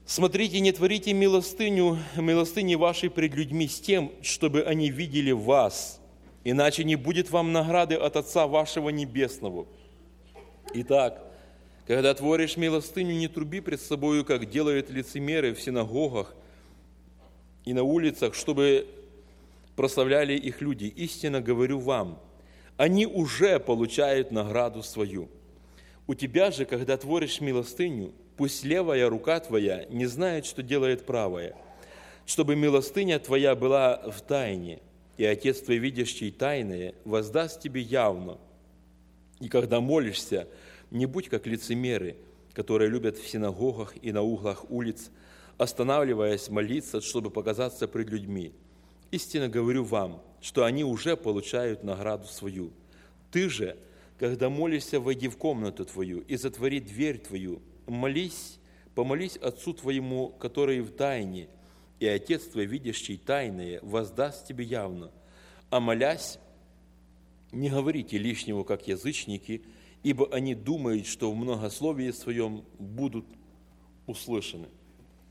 Смотрите, не творите милостыни вашей пред людьми с тем, чтобы они видели вас, иначе не будет вам награды от Отца вашего Небесного. Итак, когда творишь милостыню, не труби пред собою, как делают лицемеры в синагогах и на улицах, чтобы прославляли их люди. Истинно говорю вам, они уже получают награду свою. У тебя же, когда творишь милостыню, пусть левая рука твоя не знает, что делает правая, чтобы милостыня твоя была в тайне, и Отец твой, видящий тайное, воздаст тебе явно. И когда молишься, не будь как лицемеры, которые любят в синагогах и на углах улиц, останавливаясь молиться, чтобы показаться пред людьми. Истинно говорю вам, что они уже получают награду свою. Ты же, когда молишься, войди в комнату твою и затвори дверь твою, помолись Отцу твоему, который в тайне, и Отец твой, видящий тайное, воздаст тебе явно. А молясь, не говорите лишнего, как язычники, ибо они думают, что в многословии своем будут услышаны.